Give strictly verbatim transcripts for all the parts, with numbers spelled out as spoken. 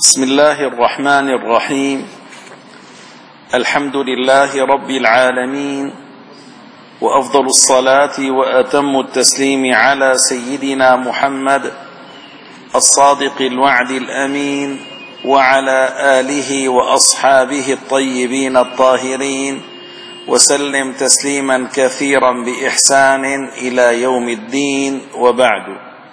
بسم الله الرحمن الرحيم. الحمد لله رب العالمين، وأفضل الصلاة وأتم التسليم على سيدنا محمد الصادق الوعد الأمين، وعلى آله وأصحابه الطيبين الطاهرين، وسلم تسليما كثيرا بإحسان إلى يوم الدين، وبعد.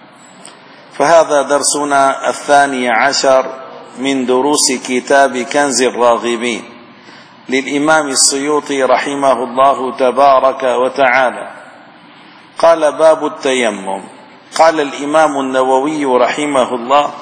فهذا درسنا الثاني عشر من دروس كتاب كنز الراغبين للإمام السيوطي رحمه الله تبارك وتعالى. قال: باب التيمم. قال الإمام النووي رحمه الله: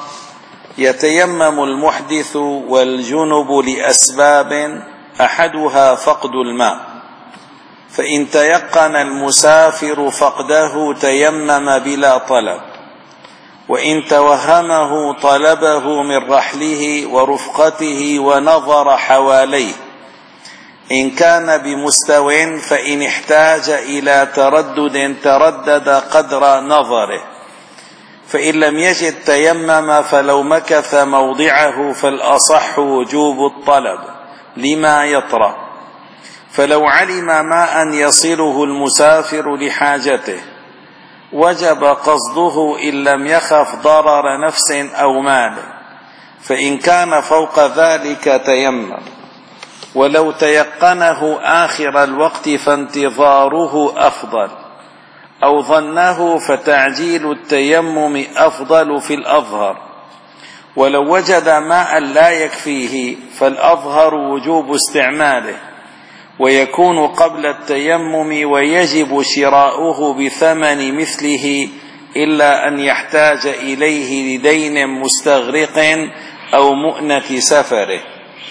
يتيمم المحدث والجنب لأسباب أحدها فقد الماء، فإن تيقن المسافر فقده تيمم بلا طلب، وإن توهمه طلبه من رحله ورفقته ونظر حواليه. إن كان بمستو فإن احتاج إلى تردد تردد قدر نظره، فإن لم يجد تيمم، فلو مكث موضعه فالأصح وجوب الطلب لما يطرأ، فلو علم ماء يصله المسافر لحاجته وجب قصده إن لم يخف ضرر نفس أو مال، فإن كان فوق ذلك تيمم، ولو تيقنه آخر الوقت فانتظاره أفضل، أو ظنه فتعجيل التيمم أفضل في الأظهر، ولو وجد ماء لا يكفيه فالأظهر وجوب استعماله، ويكون قبل التيمم، ويجب شراؤه بثمن مثله إلا أن يحتاج إليه لدين مستغرق أو مؤنة سفره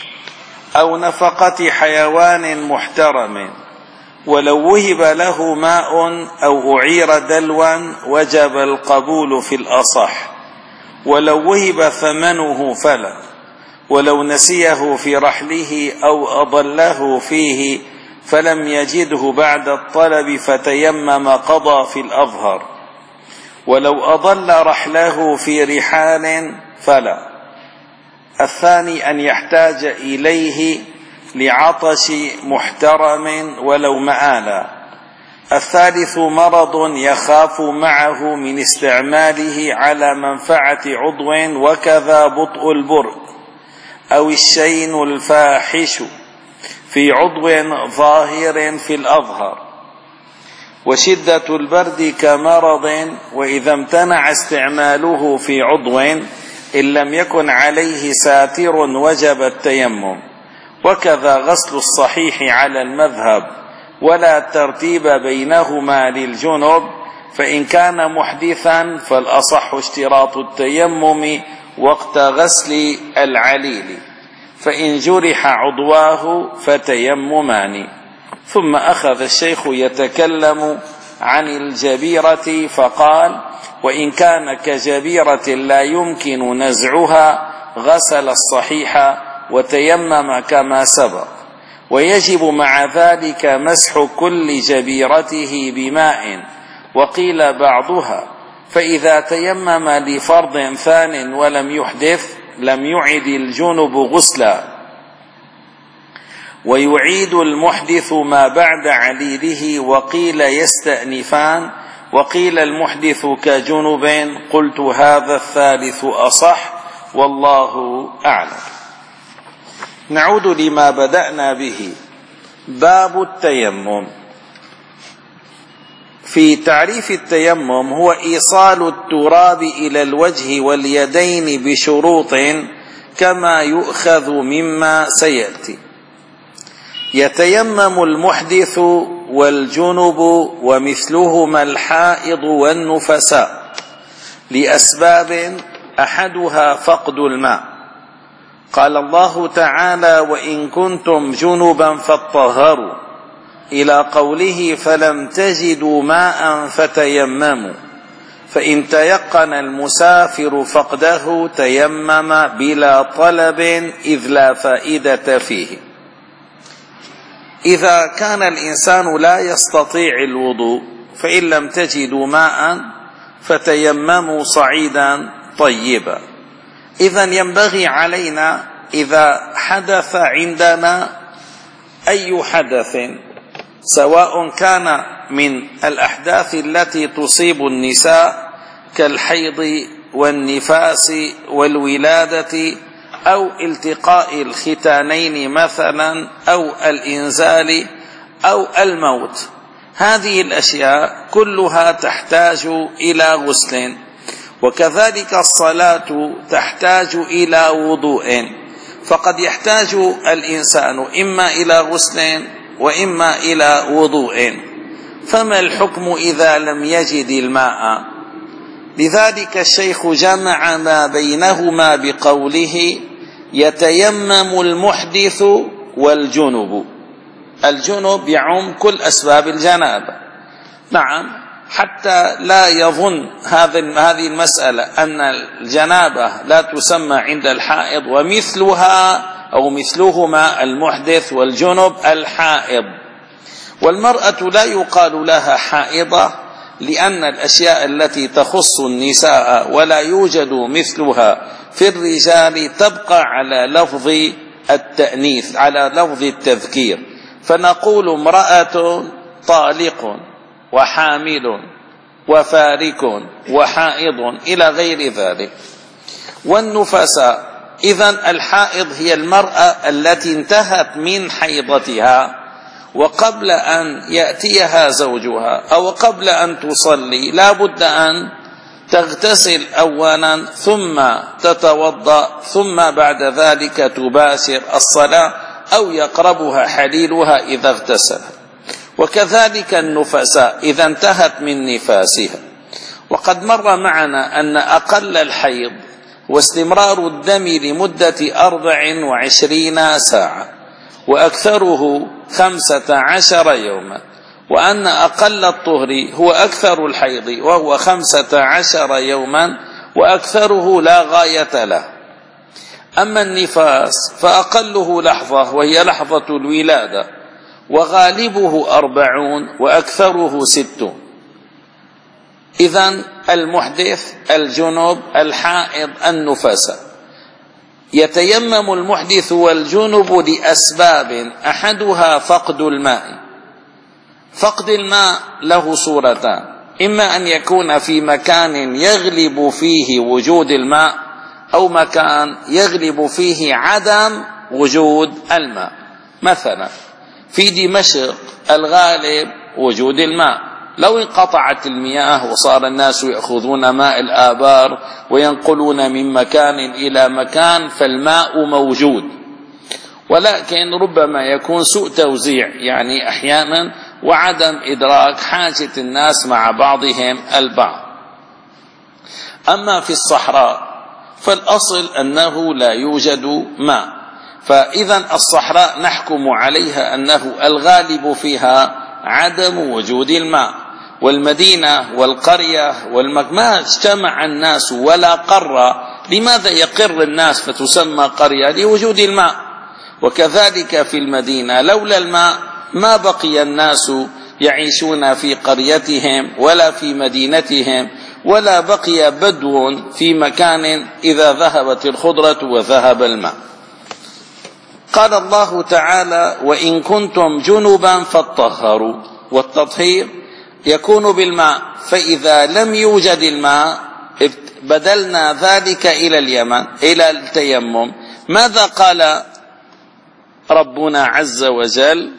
أو نفقة حيوان محترم. ولو وهب له ماء أو أعير دلوا وجب القبول في الأصح، ولو وهب ثمنه فلا، ولو نسيه في رحله أو أضله فيه فلم يجده بعد الطلب فتيمم قضى في الأظهر، ولو أضل رحله في رحال فلا. الثاني أن يحتاج إليه لعطش محترم ولو مآلا. الثالث مرض يخاف معه من استعماله على منفعة عضو، وكذا بطء البرء أو الشين الفاحش في عضو ظاهر في الأظهر، وشدة البرد كمرض، وإذا امتنع استعماله في عضو إن لم يكن عليه ساتر وجب التيمم، وكذا غسل الصحيح على المذهب، ولا ترتيب بينهما للجنب، فإن كان محدثا فالأصح اشتراط التيمم وقت غسل العليل، فإن جرح عضواه فتيممان. ثم أخذ الشيخ يتكلم عن الجبيرة فقال: وإن كان كجبيرة لا يمكن نزعها غسل الصحيح وتيمم كما سبق، ويجب مع ذلك مسح كل جبيرته بماء، وقيل بعضها، فإذا تيمم لفرض ثان ولم يحدث لم يعد الجنب غسلا، ويعيد المحدث ما بعد عليله، وقيل يستأنفان، وقيل المحدث كجنب. قلت هذا الثالث أصح، والله أعلم. نعود لما بدأنا به. باب التيمم. في تعريف التيمم هو إيصال التراب إلى الوجه واليدين بشروط كما يؤخذ مما سيأتي. يتيمم المحدث والجنب ومثلهما الحائض والنفساء لأسباب أحدها فقد الماء. قال الله تعالى: وإن كنتم جنبا فاطهروا، إلى قوله: فلم تجدوا ماء فتيمموا، فإن تيقن المسافر فقده تيمم بلا طلب إذ لا فائدة فيه. إذا كان الإنسان لا يستطيع الوضوء فإن لم تجدوا ماء فتيمموا صعيدا طيبا، إذن ينبغي علينا إذا حدث عندنا أي حدث سواء كان من الأحداث التي تصيب النساء كالحيض والنفاس والولادة أو التقاء الختانين مثلا أو الإنزال أو الموت، هذه الأشياء كلها تحتاج إلى غسل، وكذلك الصلاة تحتاج إلى وضوء، فقد يحتاج الإنسان إما إلى غسل وإما إلى وضوء، فما الحكم إذا لم يجد الماء؟ لذلك الشيخ جمع ما بينهما بقوله يتيمم المحدث والجنب. الجنب يعم كل أسباب الجنابة، نعم، حتى لا يظن هذه المسألة أن الجنابة لا تسمى عند الحائض ومثلها أو مثلهما المحدث والجنب الحائض. والمرأة لا يقال لها حائضة لأن الأشياء التي تخص النساء ولا يوجد مثلها في الرجال تبقى على لفظ التأنيث، على لفظ التذكير، فنقول امرأة طالق وحامل وفارك وحائض إلى غير ذلك. والنفساء، إذن الحائض هي المرأة التي انتهت من حيضتها وقبل أن يأتيها زوجها أو قبل أن تصلي لا بد أن تغتسل أولا ثم تتوضأ ثم بعد ذلك تباشر الصلاة أو يقربها حليلها إذا اغتسل. وكذلك النفساء إذا انتهت من نفاسها. وقد مر معنا أن أقل الحيض واستمرار الدم لمدة أربع وعشرين ساعة وأكثره خمسة عشر يوما، وأن أقل الطهر هو أكثر الحيض وهو خمسة عشر يوما وأكثره لا غاية له. أما النفاس فأقله لحظة وهي لحظة الولادة وغالبه أربعون وأكثره ستون. إذن المحدث الجنب الحائض النفساء. يتيمم المحدث والجنب لأسباب، أحدها فقد الماء. فقد الماء له صورتان، إما أن يكون في مكان يغلب فيه وجود الماء أو مكان يغلب فيه عدم وجود الماء. مثلا في دمشق الغالب وجود الماء، لو انقطعت المياه وصار الناس يأخذون ماء الآبار وينقلون من مكان إلى مكان فالماء موجود، ولكن ربما يكون سوء توزيع يعني أحيانا وعدم إدراك حاجة الناس مع بعضهم البعض. أما في الصحراء فالأصل أنه لا يوجد ماء، فإذا الصحراء نحكم عليها أنه الغالب فيها عدم وجود الماء. والمدينة والقرية والمكما اجتمع الناس ولا قرى، لماذا يقر الناس فتسمى قرية؟ لوجود الماء. وكذلك في المدينة لولا الماء ما بقي الناس يعيشون في قريتهم ولا في مدينتهم، ولا بقي بدو في مكان إذا ذهبت الخضرة وذهب الماء. قال الله تعالى: وإن كنتم جنبا فاطهروا. والتطهير يكون بالماء، فإذا لم يوجد الماء بدلنا ذلك إلى اليمن إلى التيمم. ماذا قال ربنا عز وجل؟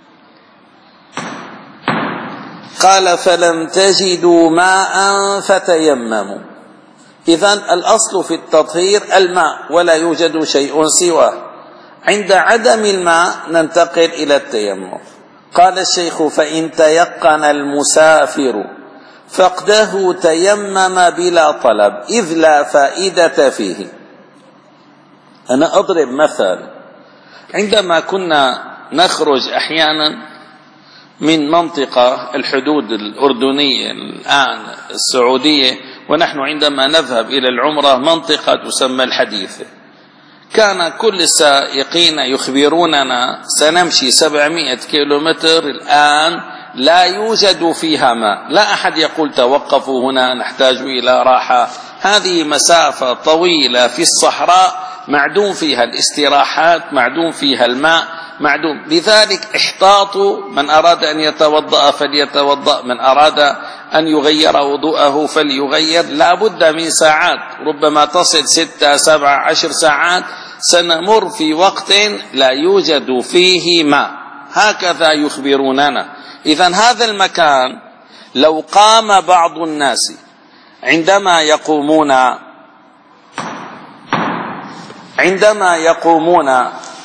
قال: فلم تجدوا ماء فتيمموا. إذن الأصل في التطهير الماء ولا يوجد شيء سواه. عند عدم الماء ننتقل إلى التيمم. قال الشيخ: فإن تيقن المسافر فقده تيمم بلا طلب إذ لا فائدة فيه. أنا أضرب مثال. عندما كنا نخرج أحيانا من منطقة الحدود الأردنية الآن السعودية، ونحن عندما نذهب إلى العمرة منطقة تسمى الحديثة، كان كل السائقين يخبروننا سنمشي سبعمائة كيلومتر الآن لا يوجد فيها ماء. لا أحد يقول توقفوا هنا نحتاج إلى راحة هذه مسافة طويلة في الصحراء معدوم فيها الاستراحات، معدوم فيها الماء، معدوم. لذلك احتاطوا، من أراد أن يتوضأ فليتوضأ، من أراد أن يغير وضوءه فليغير. لا بد من ساعات، ربما تصل ستة سبع عشر ساعات، سنمر في وقت لا يوجد فيه ماء. هكذا يخبروننا. إذن هذا المكان لو قام بعض الناس عندما يقومون عندما يقومون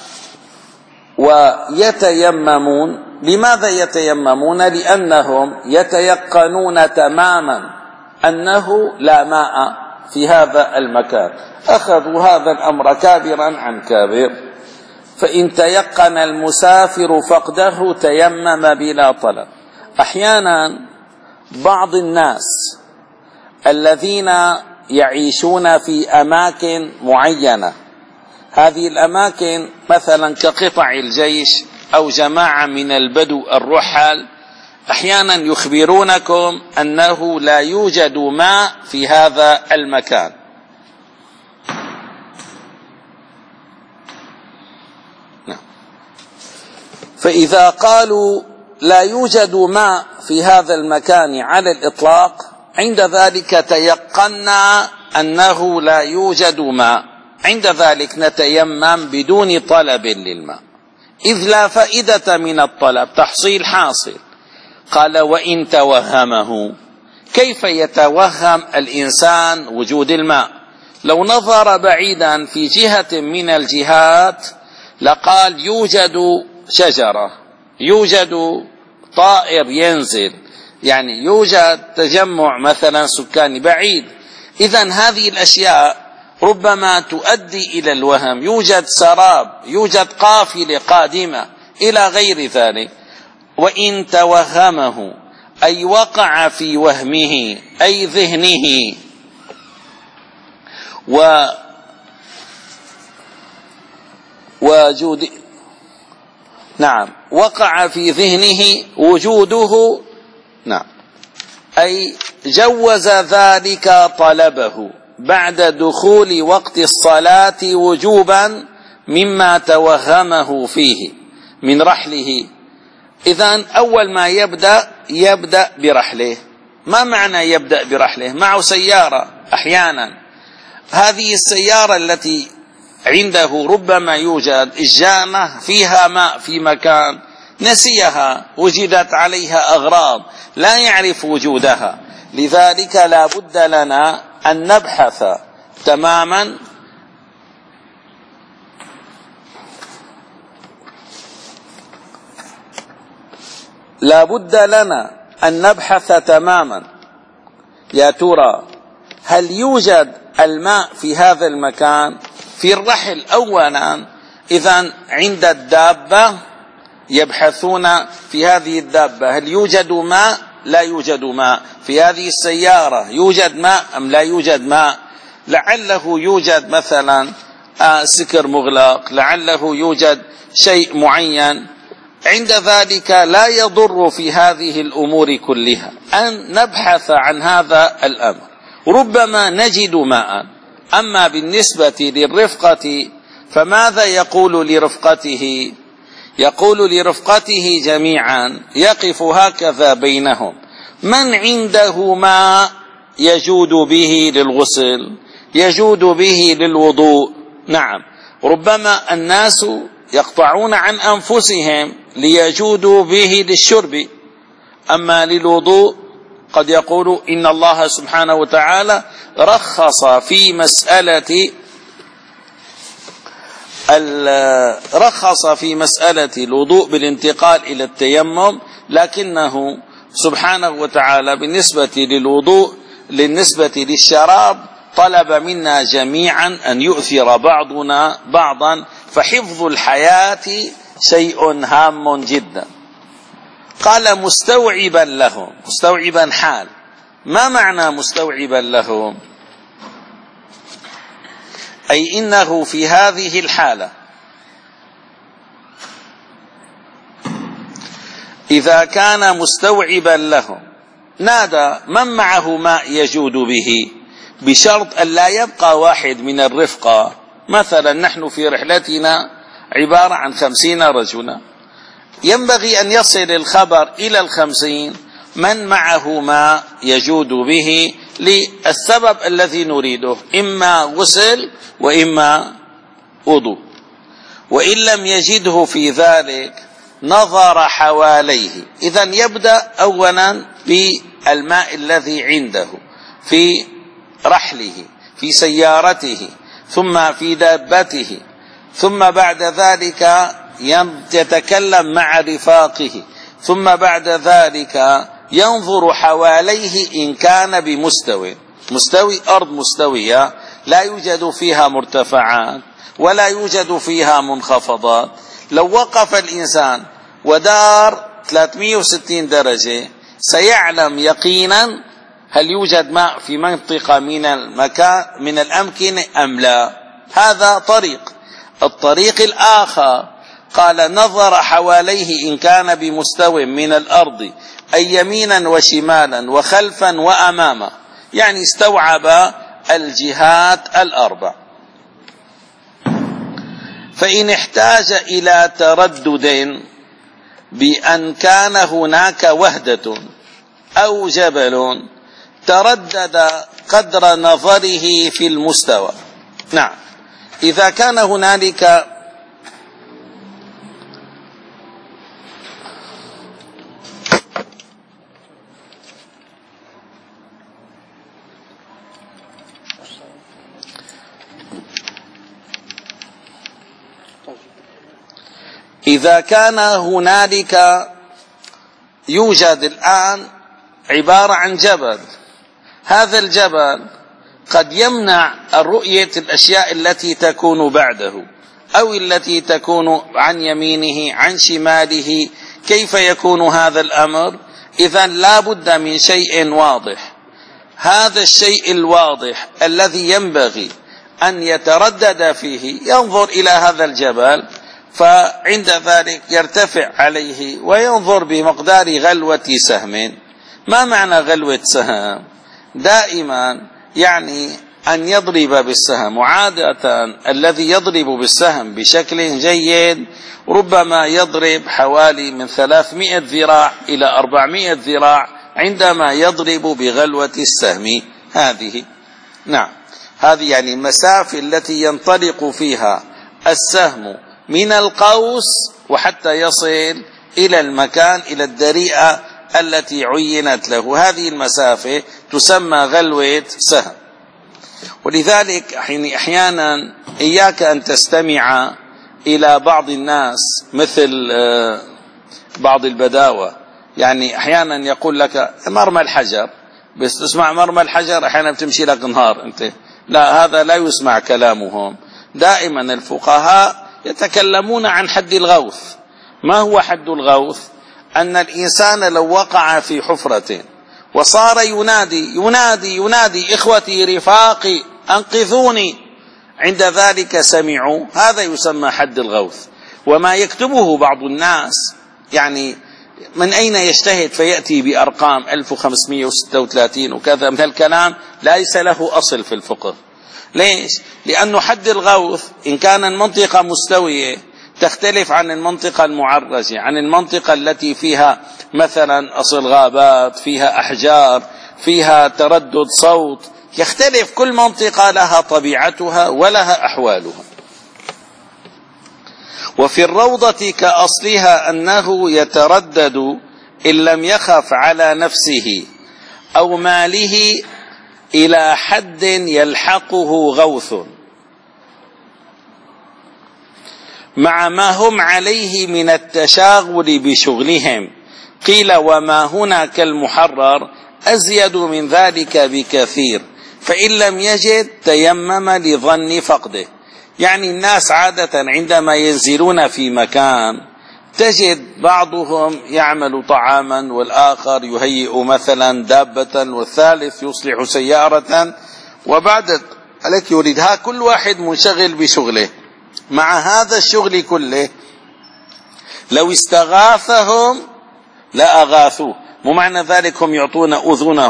ويتيممون، لماذا يتيممون؟ لأنهم يتيقنون تماما أنه لا ماء في هذا المكان. أخذوا هذا الأمر كابرا عن كابر، فإن تيقن المسافر فقده تيمم بلا طلب. أحيانا بعض الناس الذين يعيشون في أماكن معينة، هذه الأماكن مثلا كقطع الجيش أو جماعة من البدو الرحل، أحيانا يخبرونكم أنه لا يوجد ماء في هذا المكان. فإذا قالوا لا يوجد ماء في هذا المكان على الإطلاق، عند ذلك تيقنا أنه لا يوجد ماء، عند ذلك نتيمم بدون طلب للماء، إذ لا فائدة من الطلب، تحصيل حاصل. قال وإن توهمه، كيف يتوهم الإنسان وجود الماء؟ لو نظر بعيدا في جهة من الجهات لقال يوجد شجرة، يوجد طائر ينزل، يعني يوجد تجمع مثلا سكاني بعيد. إذن هذه الأشياء ربما تؤدي إلى الوهم، يوجد سراب، يوجد قافلة قادمة إلى غير ذلك. وإن توهمه أي وقع في وهمه أي ذهنه و وجود نعم وقع في ذهنه وجوده، نعم أي جوز ذلك طلبه بعد دخول وقت الصلاة وجوبا مما توهمه فيه من رحله. إذن أول ما يبدأ يبدأ برحله. ما معنى يبدأ برحله؟ معه سيارة، أحيانا هذه السيارة التي عنده ربما يوجد الجامة فيها ماء في مكان نسيها، وجدت عليها أغراض لا يعرف وجودها. لذلك لا بد لنا أن نبحث تماما لا بد لنا أن نبحث تماما يا ترى هل يوجد الماء في هذا المكان في الرحل أولا. إذن عند الدابة يبحثون في هذه الدابة هل يوجد ماء؟ لا يوجد ماء. في هذه السيارة يوجد ماء أم لا يوجد ماء؟ لعله يوجد مثلا سكر مغلق، لعله يوجد شيء معين. عند ذلك لا يضر في هذه الأمور كلها أن نبحث عن هذا الأمر، ربما نجد ماء. أما بالنسبة للرفقة فماذا يقول لرفقته؟ يقول لرفقته جميعا، يقف هكذا بينهم، من عنده ماء يجود به للغسل، يجود به للوضوء. نعم ربما الناس يقطعون عن أنفسهم ليجودوا به للشرب، أما للوضوء قد يقول إن الله سبحانه وتعالى رخص في مسألة رخص في مسألة الوضوء بالانتقال إلى التيمم، لكنه سبحانه وتعالى بالنسبة للوضوء بالنسبة للشراب طلب منا جميعا أن يؤثر بعضنا بعضا، فحفظ الحياة شيء هام جدا. قال مستوعبا لهم، مستوعبا حال. ما معنى مستوعبا لهم؟ أي إنه في هذه الحالة إذا كان مستوعبا لهم نادى من معه ماء يجود به، بشرط أن لا يبقى واحد من الرفقة. مثلا نحن في رحلتنا عبارة عن خمسين رجلا، ينبغي أن يصل الخبر إلى الخمسين من معه ما يجود به للسبب الذي نريده، إما غسل وإما وضوء. وإن لم يجده في ذلك نظر حواليه. إذن يبدأ أولا بالماء الذي عنده في رحله، في سيارته، ثم في دابته، ثم بعد ذلك يتكلم مع رفاقه، ثم بعد ذلك ينظر حواليه إن كان بمستوى مستوي أرض مستوية لا يوجد فيها مرتفعات ولا يوجد فيها منخفضات. لو وقف الإنسان ودار ثلاثمئة وستين درجة سيعلم يقينا هل يوجد ماء في منطقة من المكان من الأمكنة أم لا. هذا طريق. الطريق الآخر قال نظر حواليه إن كان بمستوى من الأرض، أي يمينا وشمالا وخلفا وأماما، يعني استوعب الجهات الأربع. فإن احتاج إلى تردد بأن كان هناك وهدة أو جبل تردد قدر نظره في المستوى. نعم، إذا كان هنالك إذا كان هنالك يوجد الآن عبارة عن جبل، هذا الجبل قد يمنع الرؤية الأشياء التي تكون بعده أو التي تكون عن يمينه عن شماله. كيف يكون هذا الأمر؟ إذن لا بد من شيء واضح. هذا الشيء الواضح الذي ينبغي أن يتردد فيه ينظر إلى هذا الجبل، فعند ذلك يرتفع عليه وينظر بمقدار غلوة سهم. ما معنى غلوة سهم؟ دائما يعني أن يضرب بالسهم، وعادة الذي يضرب بالسهم بشكل جيد ربما يضرب حوالي من ثلاثمئة ذراع إلى أربعمئة ذراع عندما يضرب بغلوة السهم هذه. نعم، هذه يعني المسافة التي ينطلق فيها السهم من القوس وحتى يصل إلى المكان، إلى الدريئة التي عينت له. هذه المسافة تسمى غلوة سهم. ولذلك أحيانا إياك أن تستمع إلى بعض الناس مثل بعض البداوة، يعني أحيانا يقول لك مرمى الحجر، بس تسمع مرمى الحجر أحيانا بتمشي لك نهار أنت. لا، هذا لا يسمع كلامهم. دائما الفقهاء يتكلمون عن حد الغوث. ما هو حد الغوث؟ أن الإنسان لو وقع في حفرة وصار ينادي ينادي ينادي إخوتي رفاقي أنقذوني، عند ذلك سمعوا، هذا يسمى حد الغوث. وما يكتبه بعض الناس يعني من أين يجتهد فيأتي بأرقام ألف وخمسمئة وستة وثلاثين وكذا من الكلام ليس له أصل في الفقه. ليش؟ لأنه حد الغوث إن كان المنطقة مستوية تختلف عن المنطقة المعرجة، عن المنطقة التي فيها مثلا أصل غابات، فيها أحجار، فيها تردد صوت، يختلف. كل منطقة لها طبيعتها ولها أحوالها. وفي الروضة كأصلها أنه يتردد إن لم يخف على نفسه أو ماله إلى حد يلحقه غوث مع ما هم عليه من التشاغل بشغلهم. قيل وما هنا كالمحرر أزيد من ذلك بكثير، فإن لم يجد تيمم لظن فقده. يعني الناس عادة عندما ينزلون في مكان تجد بعضهم يعمل طعاما، والآخر يهيئ مثلا دابة، والثالث يصلح سيارة، وبعد ذلك يريدها كل واحد منشغل بشغله. مع هذا الشغل كله لو استغاثهم لأغاثوه. مو معنى ذلك هم يعطون أذنهم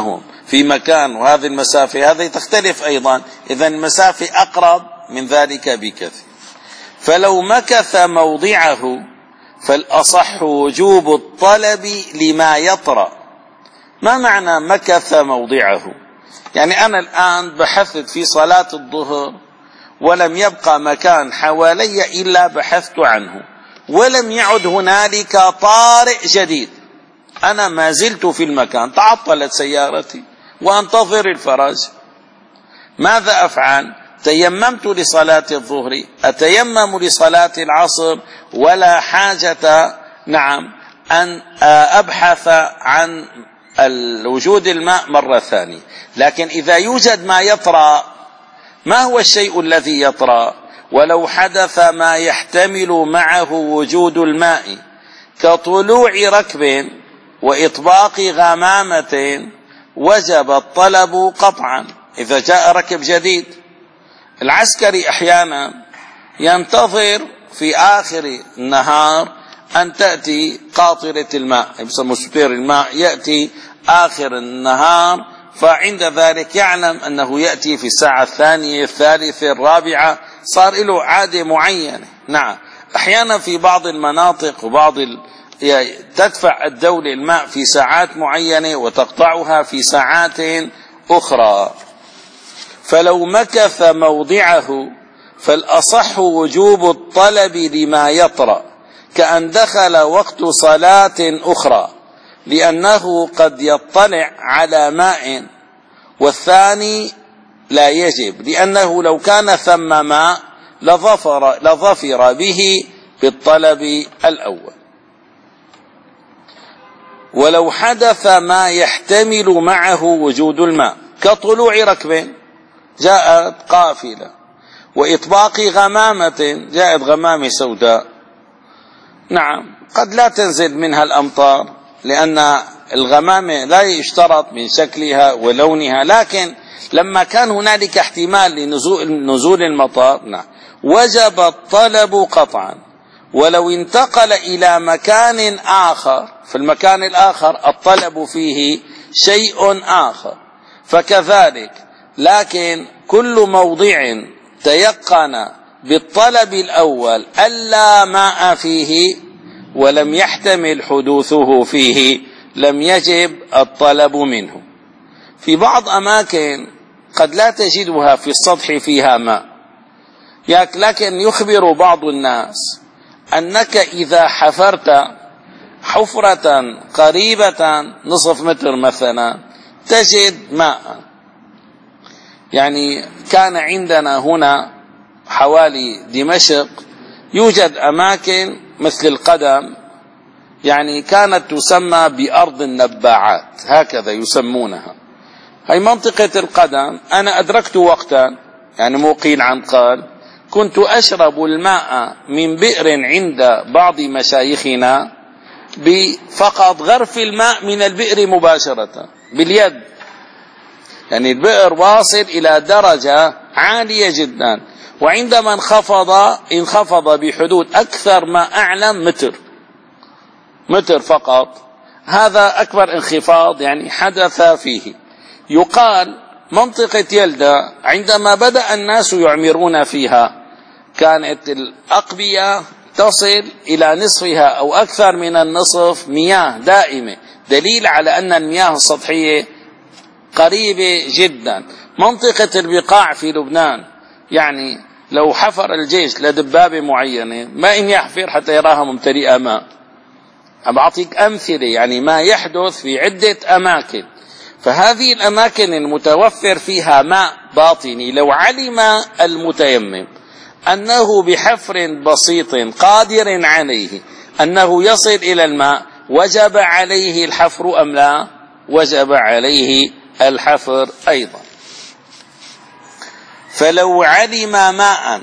في مكان وهذه المسافة هذه تختلف أيضا، إذن المسافة أقرب من ذلك بكثير. فلو مكث موضعه فالأصح وجوب الطلب لما يطرأ. ما معنى مكث موضعه؟ يعني أنا الآن بحثت في صلاة الظهر ولم يبقى مكان حوالي إلا بحثت عنه، ولم يعد هنالك طارئ جديد، أنا ما زلت في المكان، تعطلت سيارتي وأنتظر الفرج. ماذا أفعل؟ تيممت لصلاة الظهر، أتيمم لصلاة العصر، ولا حاجة نعم أن أبحث عن وجود الماء مرة ثانية. لكن إذا يوجد ما يطرأ، ما هو الشيء الذي يطرأ؟ ولو حدث ما يحتمل معه وجود الماء كطلوع ركب وإطباق غمامة وجب الطلب قطعا. إذا جاء ركب جديد، العسكري أحيانا ينتظر في آخر النهار أن تأتي قاطرة الماء، يسمى سبير الماء، يأتي آخر النهار، فعند ذلك يعلم أنه يأتي في الساعة الثانية الثالثة الرابعة، صار له عادة معينة. نعم، أحيانا في بعض المناطق وبعض ال... تدفع الدولة الماء في ساعات معينة وتقطعها في ساعات أخرى. فلو مكث موضعه فالأصح وجوب الطلب لما يطرأ، كأن دخل وقت صلاة أخرى، لأنه قد يطلع على ماء، والثاني لا يجب، لأنه لو كان ثم ماء لظفر, لظفر به بالطلب الأول. ولو حدث ما يحتمل معه وجود الماء كطلوع ركب، جاءت قافلة، وإطباق غمامة، جاءت غمامة سوداء، نعم قد لا تنزل منها الأمطار لأن الغمامة لا يشترط من شكلها ولونها، لكن لما كان هنالك احتمال لنزول المطر، نعم وجب الطلب قطعا. ولو انتقل إلى مكان آخر، في المكان الآخر الطلب فيه شيء آخر فكذلك، لكن كل موضع تيقن بالطلب الأول ألا ماء فيه ولم يحتمل حدوثه فيه لم يجب الطلب منه. في بعض أماكن قد لا تجدها في السطح فيها ماء، لكن يخبر بعض الناس أنك إذا حفرت حفرة قريبة نصف متر مثلا تجد ماء. يعني كان عندنا هنا حوالي دمشق يوجد أماكن مثل القدم، يعني كانت تسمى بأرض النباعات، هكذا يسمونها. هاي منطقة القدم أنا أدركت وقتا، يعني مو قيل عن قال، كنت أشرب الماء من بئر عند بعض مشايخنا بفقط غرف الماء من البئر مباشرة باليد، يعني البئر واصل إلى درجة عالية جدا، وعندما انخفض انخفض بحدود أكثر ما أعلم متر متر فقط. هذا أكبر انخفاض يعني حدث فيه. يقال منطقة يلدا عندما بدأ الناس يعمرون فيها كانت الأقبية تصل إلى نصفها أو أكثر من النصف مياه دائمة، دليل على أن المياه السطحية قريبة جدا. منطقة البقاع في لبنان، يعني لو حفر الجيش لدبابة معينة ما إن يحفر حتى يراها ممتلئة ماء. أعطيك أمثلة يعني ما يحدث في عدة أماكن. فهذه الأماكن المتوفر فيها ماء باطني، لو علم المتيمم أنه بحفر بسيط قادر عليه أنه يصل إلى الماء، وجب عليه الحفر أم لا؟ وجب عليه الحفر أيضا. فلو علم ماء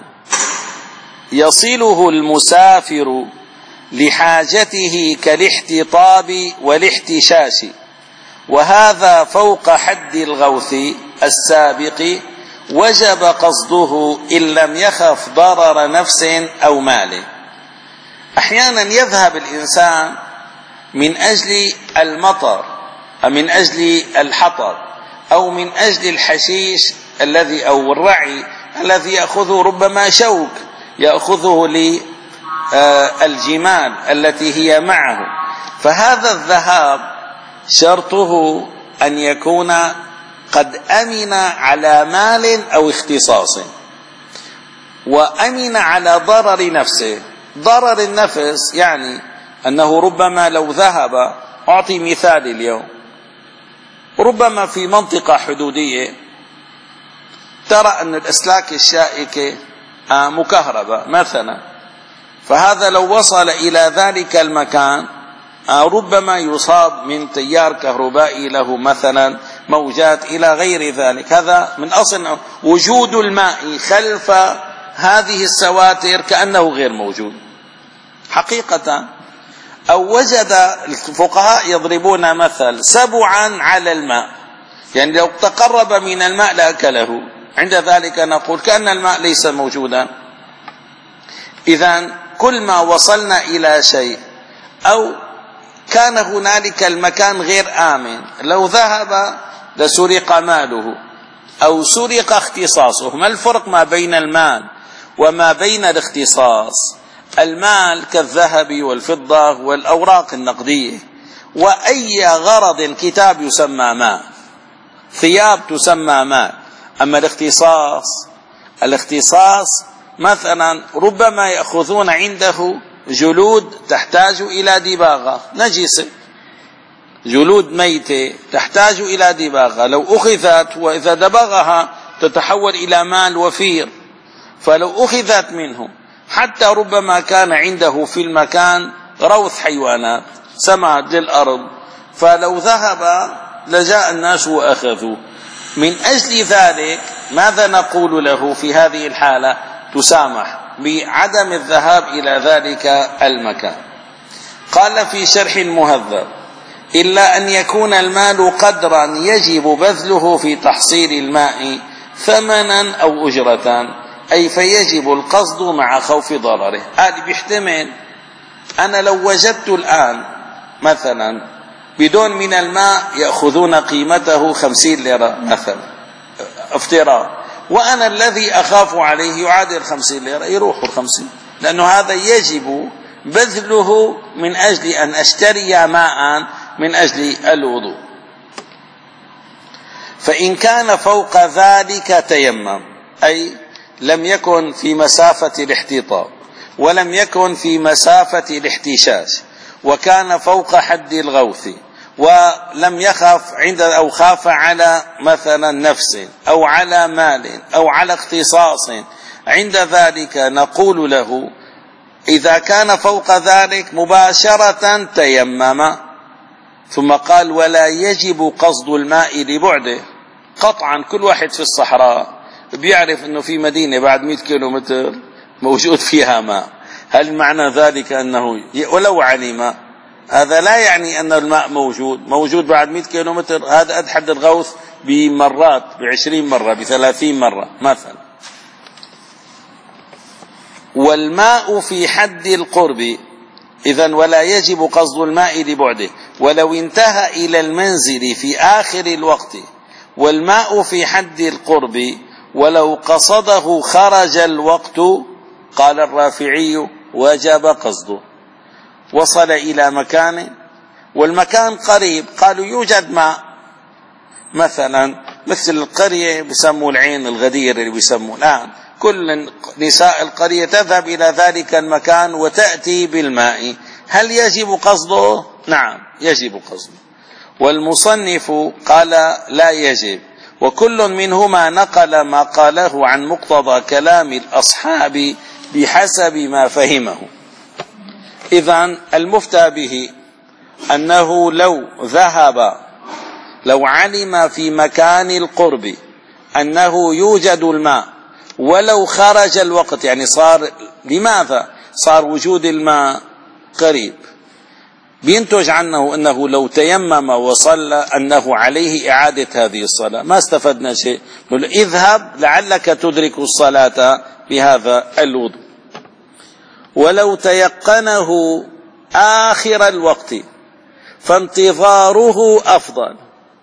يصله المسافر لحاجته كالاحتطاب والاحتشاش، وهذا فوق حد الغوث السابق، وجب قصده إن لم يخف ضرر نفس أو مال. أحيانا يذهب الإنسان من أجل المطر أو من أجل الحطب أو من أجل الحشيش الذي أو الرعي الذي يأخذه ربما شوك يأخذه للجمال التي هي معه. فهذا الذهاب شرطه أن يكون قد أمن على مال أو اختصاص، وأمن على ضرر نفسه. ضرر النفس يعني أنه ربما لو ذهب، أعطي مثال اليوم، ربما في منطقة حدودية ترى أن الأسلاك الشائكة مكهربة مثلا، فهذا لو وصل إلى ذلك المكان ربما يصاب من تيار كهربائي له مثلا موجات إلى غير ذلك. هذا من أصل وجود الماء خلف هذه السواتر كأنه غير موجود حقيقة. أو وجد الفقهاء يضربون مثل سبعا على الماء، يعني لو تقرب من الماء لأكله، عند ذلك نقول كأن الماء ليس موجودا. إذن كل ما وصلنا إلى شيء أو كان هنالك المكان غير آمن، لو ذهب لسرق ماله أو سرق اختصاصه. ما الفرق ما بين المال وما بين الاختصاص؟ المال كالذهب والفضة والأوراق النقدية، وأي غرض كتاب يسمى مال، ثياب تسمى مال. أما الاختصاص، الاختصاص مثلا ربما يأخذون عنده جلود تحتاج إلى دباغة نجسة، جلود ميتة تحتاج إلى دباغة، لو أخذت وإذا دبغها تتحول إلى مال وفير، فلو أخذت منه حتى ربما كان عنده في المكان روث حيوانات سماد للأرض، فلو ذهب لجاء الناس وأخذوا. من أجل ذلك ماذا نقول له في هذه الحالة؟ تسامح بعدم الذهاب إلى ذلك المكان. قال في شرح المهذب: إلا أن يكون المال قدرا يجب بذله في تحصيل الماء ثمنا أو أجرة، أي فيجب القصد مع خوف ضرره. هذا بيحتمل أنا لو وجدت الآن مثلا بدون من الماء يأخذون قيمته خمسين ليرة مثلا افتراض، وأنا الذي أخاف عليه يعادل خمسين ليرة، يروح الخمسين، لأنه هذا يجب بذله من أجل أن أشتري ماء من أجل الوضوء. فإن كان فوق ذلك تيمم، أي لم يكن في مسافة الاحتيطاب ولم يكن في مسافة الاحتشاش، وكان فوق حد الغوث، ولم يخف عند أو خاف على مثلا نفس أو على مال أو على اختصاص، عند ذلك نقول له إذا كان فوق ذلك مباشرة تيمم. ثم قال: ولا يجب قصد الماء لبعده. قطعا كل واحد في الصحراء بيعرف أنه في مدينة بعد مئة كيلو متر موجود فيها ماء، هل معنى ذلك أنه ولو علم؟ هذا لا يعني أن الماء موجود موجود بعد مئة كيلو متر، هذا قد حد الغوث بمرات، بعشرين مرة، بثلاثين مرة مثلا. والماء في حد القرب، إذن ولا يجب قصد الماء لبعده ولو انتهى إلى المنزل في آخر الوقت. والماء في حد القرب ولو قصده خرج الوقت، قال الرافعي: وجب قصده. وصل إلى مكان والمكان قريب، قالوا يوجد ماء مثلا مثل القرية بيسموا العين الغدير اللي بيسموا الآن، كل نساء القرية تذهب إلى ذلك المكان وتأتي بالماء، هل يجب قصده؟ نعم يجب قصده. والمصنف قال لا يجب، وكل منهما نقل ما قاله عن مقتضى كلام الأصحاب بحسب ما فهمه. إذن المفتى به أنه لو ذهب، لو علم في مكان القرب أنه يوجد الماء ولو خرج الوقت، يعني صار لماذا؟ صار وجود الماء قريب، بينتج عنه أنه لو تيمم وصلى أنه عليه إعادة هذه الصلاة. ما استفدنا شيء، نقول اذهب لعلك تدرك الصلاة بهذا الوضوء. ولو تيقنه آخر الوقت فانتظاره أفضل،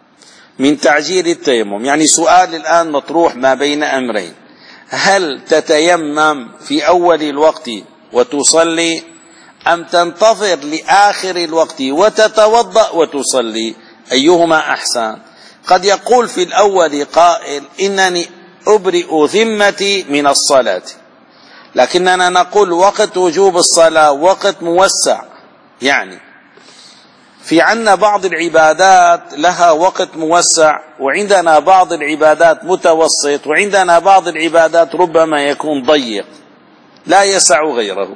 من تعجيل التيمم. يعني سؤال الآن مطروح ما بين أمرين: هل تتيمم في أول الوقت وتصلي، أم تنتظر لآخر الوقت وتتوضأ وتصلي؟ أيهما أحسن؟ قد يقول في الأول قائل: إنني أبرئ ذمتي من الصلاة، لكننا نقول وقت وجوب الصلاة وقت موسع. يعني في عنا بعض العبادات لها وقت موسع، وعندنا بعض العبادات متوسط، وعندنا بعض العبادات ربما يكون ضيق لا يسع غيره.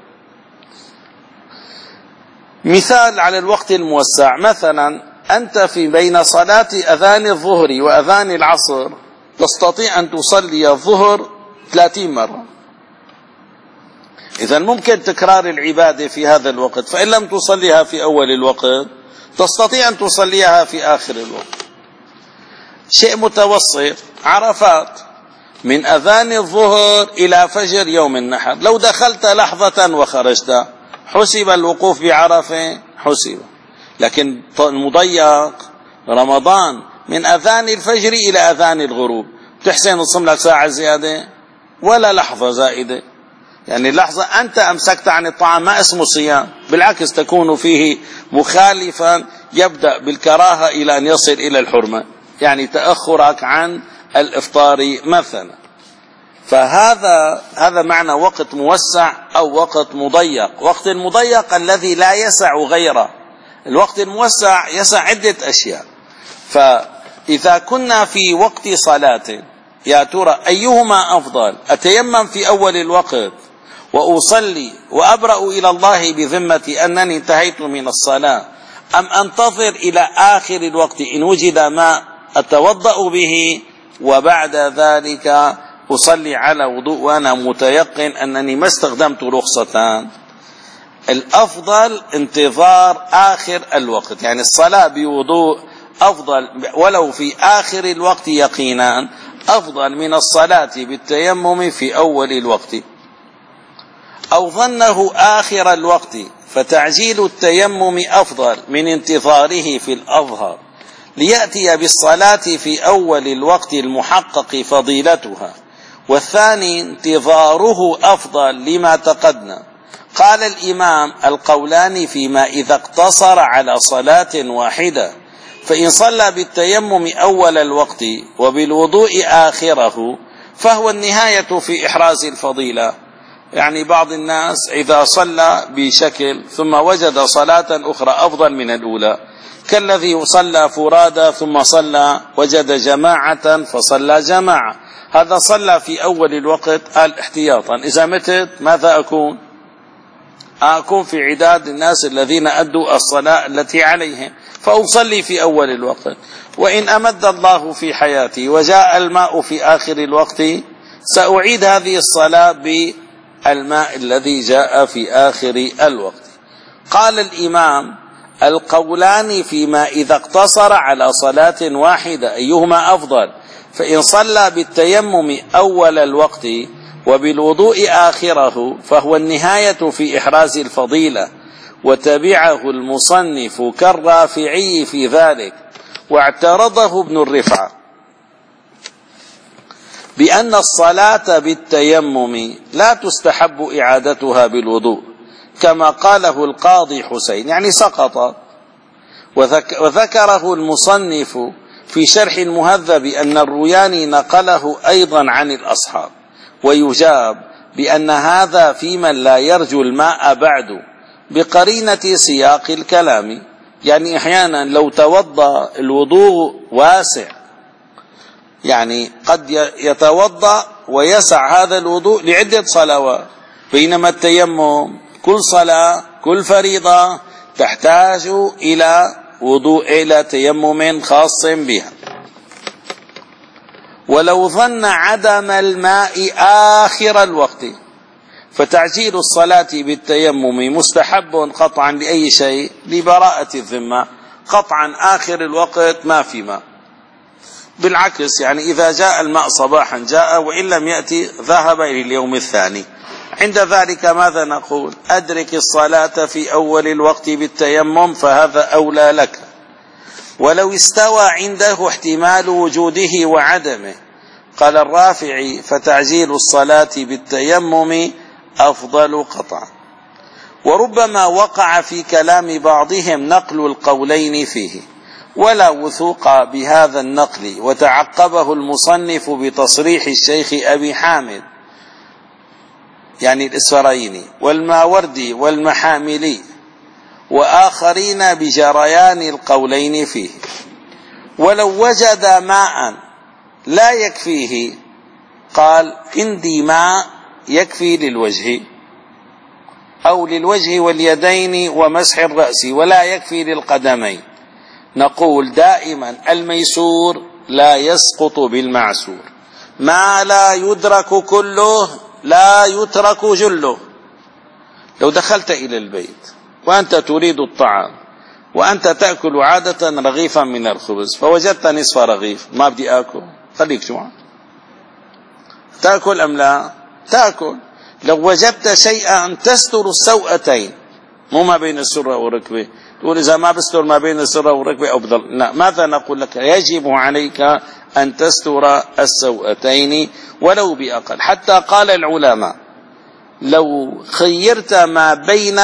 مثال على الوقت الموسع: مثلا أنت في بين صلاة أذان الظهر وأذان العصر تستطيع أن تصلي الظهر ثلاثين مرة، إذن ممكن تكرار العبادة في هذا الوقت، فإن لم تصليها في أول الوقت تستطيع أن تصليها في آخر الوقت. شيء متوسط: عرفات من أذان الظهر إلى فجر يوم النحر، لو دخلت لحظة وخرجت حسب الوقوف بعرفة، حسب. لكن المضيق رمضان من أذان الفجر إلى أذان الغروب، تحسن تصم لك ساعة زيادة ولا لحظة زائدة. يعني لحظة أنت أمسكت عن الطعام ما اسمه صيام، بالعكس تكون فيه مخالفا، يبدأ بالكراهة إلى أن يصل إلى الحرمة، يعني تأخرك عن الإفطار مثلا. فهذا هذا معنى وقت موسع أو وقت مضيق. وقت المضيق الذي لا يسع غيره، الوقت الموسع يسع عدة أشياء. فإذا كنا في وقت صلاة، يا ترى أيهما أفضل؟ أتيمم في أول الوقت وأصلي وأبرأ إلى الله بذمتي أنني انتهيت من الصلاة، أم أنتظر إلى آخر الوقت إن وجد ما أتوضأ به وبعد ذلك أصلي على وضوء وأنا متيقن أنني ما استخدمت رخصتان؟ الأفضل انتظار آخر الوقت، يعني الصلاة بوضوء أفضل ولو في آخر الوقت يقينا، أفضل من الصلاة بالتيمم في أول الوقت. أو ظنه آخر الوقت، فتعجيل التيمم أفضل من انتظاره في الأظهر، ليأتي بالصلاة في أول الوقت المحقق فضيلتها، والثاني انتظاره أفضل لما تقدم. قال الإمام: القولان فيما إذا اقتصر على صلاة واحدة، فإن صلى بالتيمم أول الوقت وبالوضوء آخره فهو النهاية في إحراز الفضيلة. يعني بعض الناس إذا صلى بشكل ثم وجد صلاة أخرى أفضل من الأولى، كالذي صلى فرادى ثم صلى وجد جماعة فصلى جماعة، هذا صلى في أول الوقت قال احتياطا إذا متت ماذا أكون؟ أكون في عداد الناس الذين أدوا الصلاة التي عليهم، فأصلي في أول الوقت. وإن أمد الله في حياتي وجاء الماء في آخر الوقت سأعيد هذه الصلاة بالماء الذي جاء في آخر الوقت. قال الإمام: القولان فيما إذا اقتصر على صلاة واحدة أيهما أفضل، فإن صلى بالتيمم أول الوقت وبالوضوء آخره فهو النهاية في إحراز الفضيلة، وتبعه المصنف كالرافعي في ذلك، واعترضه ابن الرفعة بأن الصلاة بالتيمم لا تستحب إعادتها بالوضوء كما قاله القاضي حسين، يعني سقط. وذك وذكره المصنف في شرح المهذب أن الروياني نقله أيضا عن الأصحاب، ويجاب بأن هذا في من لا يرجو الماء بعد بقرينة سياق الكلام. يعني أحيانا لو توضأ الوضوء واسع، يعني قد يتوضأ ويسع هذا الوضوء لعدة صلوات، بينما التيمم كل صلاة كل فريضة تحتاج إلى وضوء إلى تيمم خاص بها. ولو ظن عدم الماء آخر الوقت فتعجيل الصلاة بالتيمم مستحب قطعا لأي شيء، لبراءة الذمة قطعا آخر الوقت ما في ماء. بالعكس يعني إذا جاء الماء صباحا جاء، وإن لم يأتي ذهب إلى اليوم الثاني. عند ذلك ماذا نقول؟ أدرك الصلاة في أول الوقت بالتيمم فهذا أولى لك. ولو استوى عنده احتمال وجوده وعدمه. قال الرافعي: فتعجيل الصلاة بالتيمم أفضل قطعا. وربما وقع في كلام بعضهم نقل القولين فيه، ولا وثوق بهذا النقل، وتعقبه المصنف بتصريح الشيخ أبي حامد يعني الإسفرايني والماوردي والمحاملي وآخرين بجريان القولين فيه. ولو وجد ماء لا يكفيه، قال: عندي ماء يكفي للوجه أو للوجه واليدين ومسح الرأس ولا يكفي للقدمين. نقول دائما الميسور لا يسقط بالمعسور، ما لا يدرك كله لا يترك جله. لو دخلت إلى البيت وأنت تريد الطعام وأنت تأكل عادة رغيفا من الخبز، فوجدت نصف رغيف، ما بدي آكل، خليك جوعان، تأكل أم لا؟ تأكل. لو وجدت شيئا تستر السوءتين، مو ما بين السرة والركبة، تقول إذا ما بستر ما بين السرة والركبة أفضل. لا، ماذا نقول لك؟ يجب عليك أن تستر السوءتين ولو بأقل. حتى قال العلماء: لو خيرت ما بين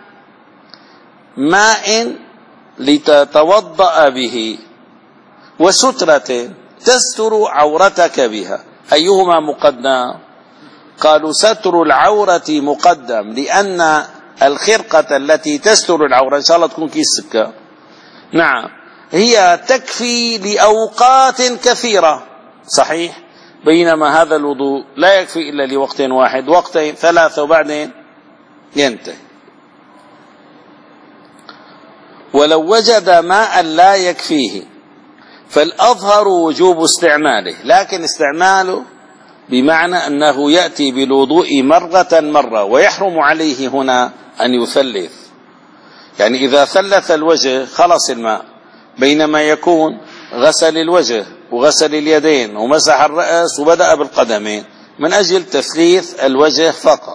ماء لتتوضأ به وسترة تستر عورتك بها، أيهما مقدم؟ قالوا: ستر العورة مقدم، لأن الخرقة التي تستر العورة إن شاء الله تكون كيس سكر، نعم، هي تكفي لأوقات كثيرة، صحيح، بينما هذا الوضوء لا يكفي إلا لوقت واحد، وقتين ثلاثة وبعدين ينتهي. ولو وجد ماء لا يكفيه فالأظهر وجوب استعماله، لكن استعماله بمعنى أنه يأتي بالوضوء مرة مرة، ويحرم عليه هنا أن يثلث، يعني إذا ثلث الوجه خلص الماء، بينما يكون غسل الوجه وغسل اليدين ومسح الرأس وبدأ بالقدمين من أجل تثليث الوجه فقط.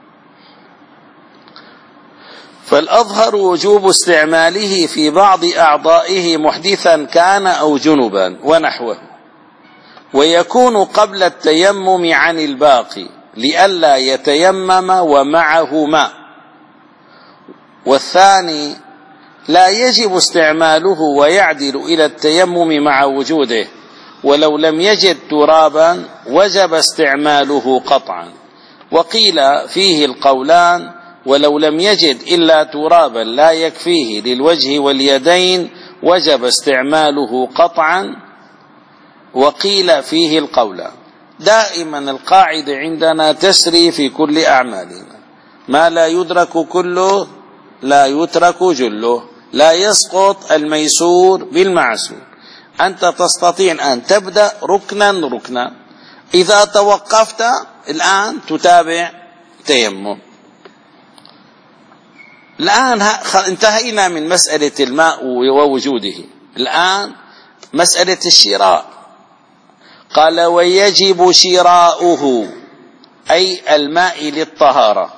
فالأظهر وجوب استعماله في بعض أعضائه محدثا كان أو جنبا ونحوه، ويكون قبل التيمم عن الباقي لئلا يتيمم ومعه ماء. والثاني لا يجب استعماله ويعدل إلى التيمم مع وجوده، ولو لم يجد ترابا وجب استعماله قطعا. وقيل فيه القولان: ولو لم يجد إلا ترابا لا يكفيه للوجه واليدين وجب استعماله قطعا. وقيل فيه القولان. دائما القاعدة عندنا تسري في كل أعمالنا: ما لا يدرك كله لا يترك جله، لا يسقط الميسور بالمعسور. أنت تستطيع أن تبدأ ركنا ركنا، إذا توقفت الآن تتابع تيمم. الآن انتهينا من مسألة الماء ووجوده، الآن مسألة الشراء. قال: ويجب شراؤه أي الماء للطهارة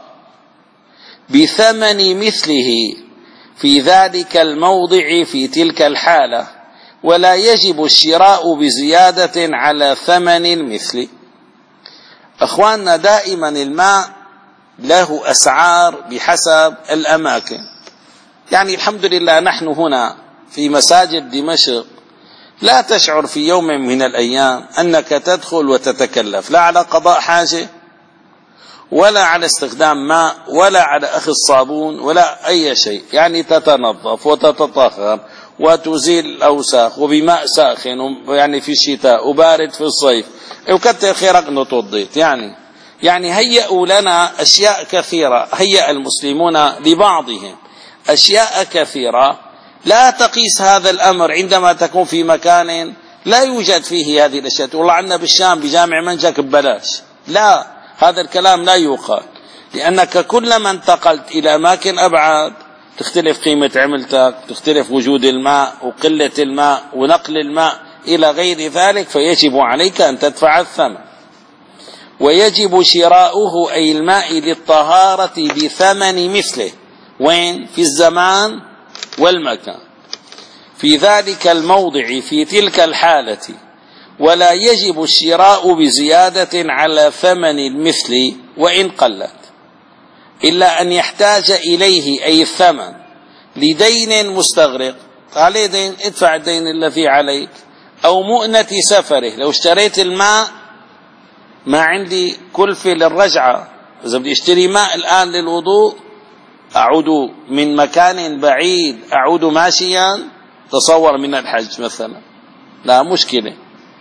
بثمن مثله في ذلك الموضع في تلك الحالة، ولا يجب الشراء بزيادة على ثمن المثل. أخواننا، دائما الماء له أسعار بحسب الأماكن. يعني الحمد لله نحن هنا في مساجد دمشق لا تشعر في يوم من الأيام أنك تدخل وتتكلف لا على قضاء حاجة ولا على استخدام ماء ولا على أخذ صابون ولا أي شيء، يعني تتنظف وتتطهر وتزيل الأوساخ وبماء ساخن، يعني في الشتاء وبارد في الصيف، وكتر خيرك نتوضيت. يعني يعني هيئوا لنا أشياء كثيرة، هيئ المسلمون لبعضهم أشياء كثيرة. لا تقيس هذا الأمر عندما تكون في مكان لا يوجد فيه هذه الأشياء. والله عندنا بالشام بجامع منجك ببلاش، لا، هذا الكلام لا يقال، لأنك كلما انتقلت إلى أماكن أبعد تختلف قيمة عملتك، تختلف وجود الماء وقلة الماء ونقل الماء إلى غير ذلك، فيجب عليك أن تدفع الثمن. ويجب شراؤه أي الماء للطهارة بثمن مثله، وين؟ في الزمان والمكان. في في ذلك الموضع في تلك الحالة، ولا يجب الشراء بزيادة على ثمن المثل وإن قلت، إلا أن يحتاج إليه أي الثمن لدين مستغرق، عليه دين ادفع الدين الذي عليك، أو مؤنة سفره. لو اشتريت الماء ما عندي كلفة للرجعة، إذا بدي اشتري ماء الآن للوضوء أعود من مكان بعيد، أعود ماشيا، تصور من الحج مثلا، لا مشكلة.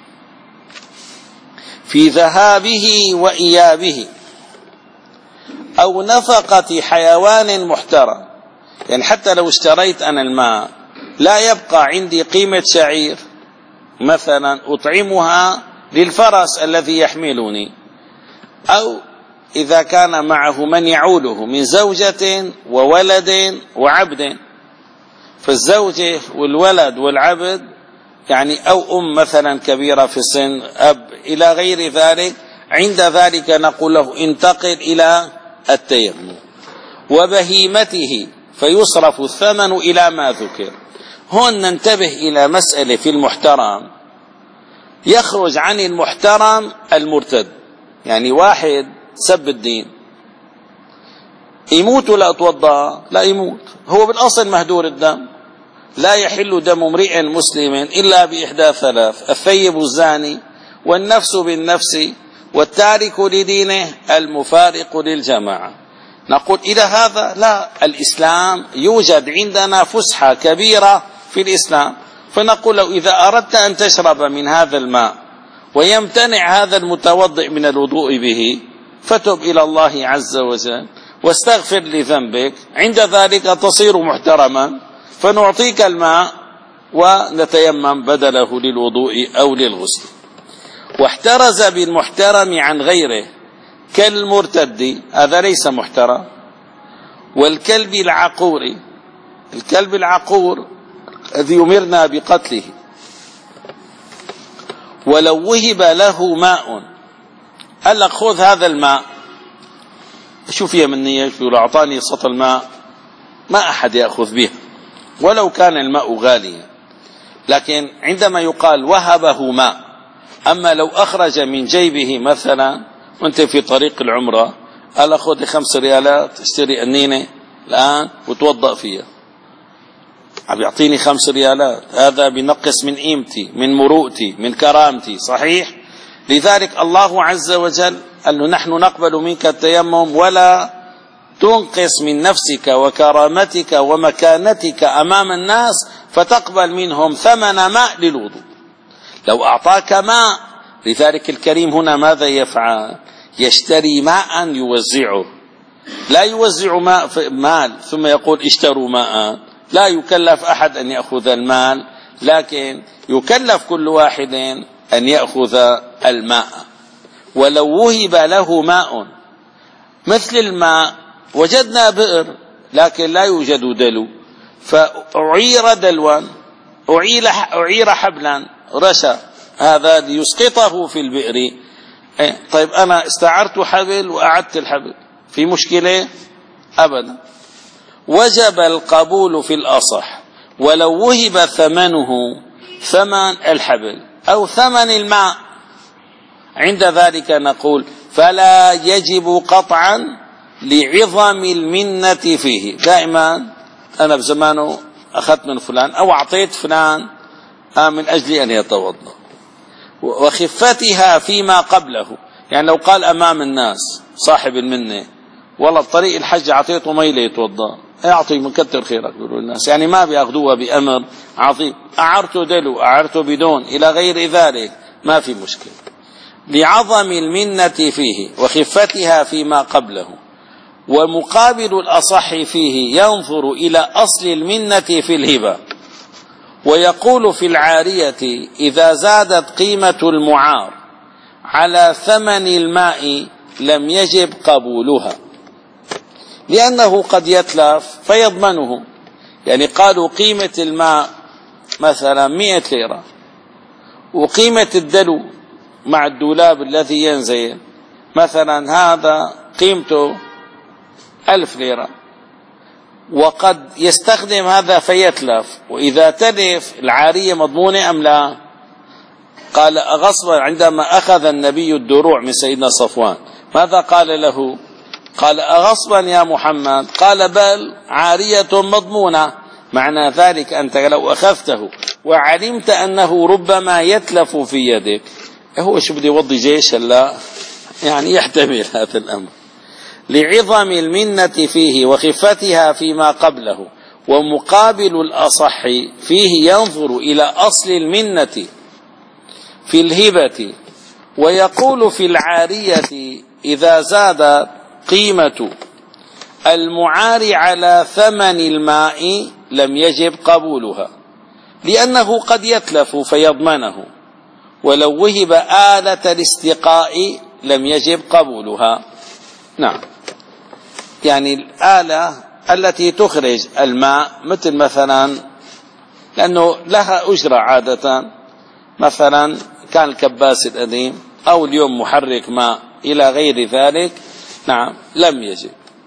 في ذهابه وإيابه أو نفقة حيوان محترم، يعني حتى لو اشتريت أنا الماء لا يبقى عندي قيمة شعير مثلا أطعمها للفرس الذي يحملني، أو إذا كان معه من يعوله من زوجة وولد وعبد، فالزوجة والولد والعبد يعني أو أم مثلا كبيرة في السن، أب إلى غير ذلك، عند ذلك نقول له انتقل إلى التيمم. وبهيمته فيصرف الثمن إلى ما ذكر. هون ننتبه إلى مسألة في المحترم، يخرج عن المحترم المرتد، يعني واحد سب الدين، يموت ولا أتوضأ؟ لا يموت، هو بالأصل مهدور الدم، لا يحل دم امرئ مسلم إلا بإحدى ثلاث: الثيب الزاني، والنفس بالنفس، والتارك لدينه، المفارق للجماعة. نقول إلى هذا لا، الإسلام يوجد عندنا فسحة كبيرة في الإسلام، فنقول له إذا أردت أن تشرب من هذا الماء ويمتنع هذا المتوضئ من الوضوء به، فتب إلى الله عز وجل واستغفر لذنبك، عند ذلك تصير محترما، فنعطيك الماء ونتيمم بدله للوضوء أو للغسل. واحترز بالمحترم عن غيره كالمرتد، هذا ليس محترم. والكلب العقور، الكلب العقور الذي أمرنا بقتله، ولو وهب له ماء، قال لك خذ هذا الماء، شو فيها مني؟ يقول أعطاني سطل ماء، ما أحد يأخذ به ولو كان الماء غاليا، لكن عندما يقال وهبه ماء. أما لو أخرج من جيبه مثلا وانت في طريق العمرة، قال خذ خمس ريالات اشتري أنينة الآن وتوضأ فيها، عم يعطيني خمس ريالات، هذا بنقص من قيمتي، من مروءتي، من كرامتي، صحيح؟ لذلك الله عز وجل قال له نحن نقبل منك التيمم ولا تنقص من نفسك وكرامتك ومكانتك أمام الناس فتقبل منهم ثمن ماء للوضوء. لو أعطاك ماء، لذلك الكريم هنا ماذا يفعل؟ يشتري ماء يوزعه، لا يوزع ماء مال ثم يقول اشتروا ماء، لا يكلف أحد أن يأخذ المال، لكن يكلف كل واحد أن يأخذ الماء. ولو وهب له ماء مثل الماء، وجدنا بئر لكن لا يوجد دلو، فأعير دلوا، أعير حبلا رشا، هذا ليسقطه في البئر. إيه طيب أنا استعرت حبل وأعدت الحبل، في مشكلة؟ أبدا. وجب القبول في الأصح ولو وهب ثمنه ثمن الحبل أو ثمن الماء، عند ذلك نقول فلا يجب قطعا لعظم المنة فيه. دائما أنا بزمانه أخذت من فلان أو أعطيت فلان من أجل أن يتوضأ، وخفتها فيما قبله، يعني لو قال أمام الناس صاحب المنة والله بطريق الحج أعطيته مي ليتوضأ، أعطي من كتر خيرك يقولوا الناس، يعني ما بيأخذوها بأمر عظيم، أعرته دلو أعرته بدون إلى غير ذلك ما في مشكلة، لعظم المنة فيه وخفتها فيما قبله. ومقابل الأصح فيه ينظر إلى أصل المنة في الهبة، ويقول في العارية إذا زادت قيمة المعار على ثمن الماء لم يجب قبولها، لأنه قد يتلف فيضمنه. يعني قالوا قيمة الماء مثلا مئة ليرة، وقيمة الدلو مع الدولاب الذي ينزل مثلا هذا قيمته ألف ليرة، وقد يستخدم هذا فيتلف، وإذا تلف العارية مضمونة أم لا؟ قال أغصبا. عندما أخذ النبي الدروع من سيدنا صفوان ماذا قال له؟ قال أغصبا يا محمد؟ قال بل عارية مضمونة. معنى ذلك أنت لو أخذته وعلمت أنه ربما يتلف في يدك، هو شو بده يوضي جيش؟ لا يعني يحتمل هذا الأمر لعظم المنة فيه وخفتها فيما قبله، ومقابل الأصح فيه ينظر إلى أصل المنة في الهبة، ويقول في العارية إذا زاد قيمة المعار على ثمن الماء لم يجب قبولها، لأنه قد يتلف فيضمنه، ولو وهب آلة الاستقاء لم يجب قبولها. نعم، يعني الآلة التي تخرج الماء مثل مثلا، لأنه لها أجرة عادة، مثلا كان الكباس القديم أو اليوم محرك ماء إلى غير ذلك، نعم لم يجب.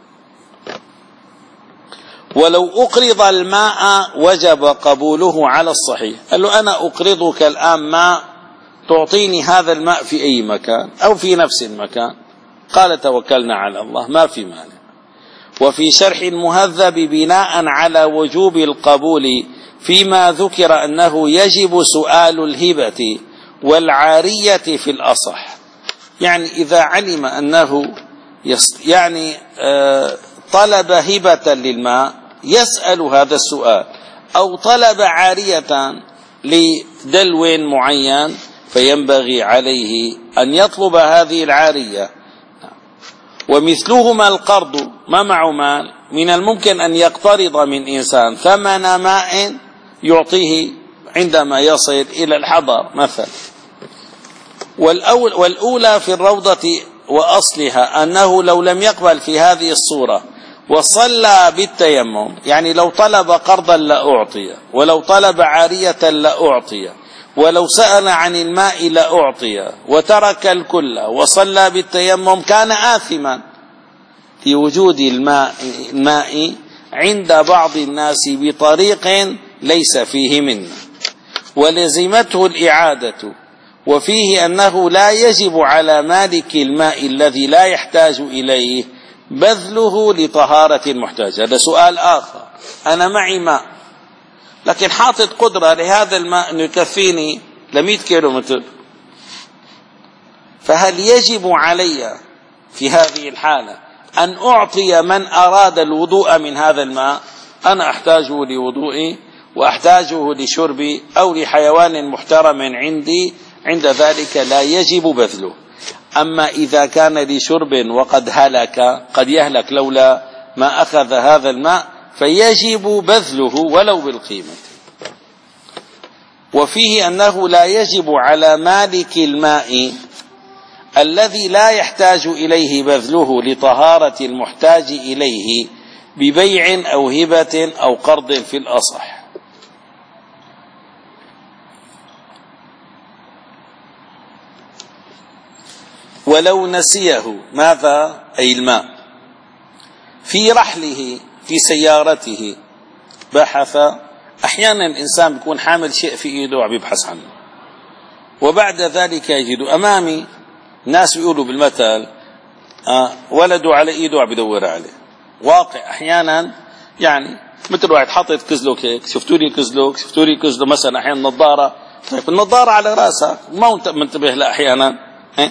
ولو أقرض الماء وجب قبوله على الصحيح. قال له أنا أقرضك الآن ماء تعطيني هذا الماء في أي مكان أو في نفس المكان، قال توكلنا على الله ما في مانع. وفي شرح المهذب بناء على وجوب القبول فيما ذكر أنه يجب سؤال الهبة والعارية في الأصح، يعني إذا علم أنه يعني طلب هبة للماء يسأل هذا السؤال، أو طلب عارية لدلو معين فينبغي عليه أن يطلب هذه العارية. ومثلهما القرض ما معه مال، من الممكن أن يقترض من إنسان ثمن ماء يعطيه عندما يصل إلى الحضر مثلا. والأول والأولى في الروضة وأصلها أنه لو لم يقبل في هذه الصورة وصلى بالتيمم، يعني لو طلب قرضا لأعطي، ولو طلب عارية لأعطي، ولو سأل عن الماء لأعطي، وترك الكل وصلى بالتيمم كان آثما في وجود الماء, الماء عند بعض الناس بطريق ليس فيه منه، ولزمته الإعادة. وفيه أنه لا يجب على مالك الماء الذي لا يحتاج إليه بذله لطهارة المحتاج. هذا سؤال آخر، أنا معي ماء لكن حاطط قدرة لهذا الماء أن يكفيني لمئة كيلو متر، فهل يجب علي في هذه الحالة أن أعطي من أراد الوضوء من هذا الماء؟ أنا أحتاجه لوضوئي وأحتاجه لشربي أو لحيوان محترم عندي، عند ذلك لا يجب بذله. أما إذا كان لشرب وقد هلك، قد يهلك لولا ما أخذ هذا الماء، فيجب بذله ولو بالقيمة. وفيه أنه لا يجب على مالك الماء الذي لا يحتاج إليه بذله لطهارة المحتاج إليه ببيع أو هبة أو قرض في الأصح. ولو نسيه ماذا؟ أي الماء في رحله في سيارته بحث. أحيانا الإنسان بيكون حامل شيء في إيده وعم يبحث عنه، وبعد ذلك يجد أمامي ناس يقولوا بالمثل آه ولده على إيده وعم يدور عليه. واقع أحيانا يعني مثل واحد حاطط كزلوك هيك، شفتوا لي كزلوك، شفتوا لي كزلوك مثلا أحيانا نظارة، طيب النظارة على رأسك ما أنت منتبه لها أحيانا. إيه؟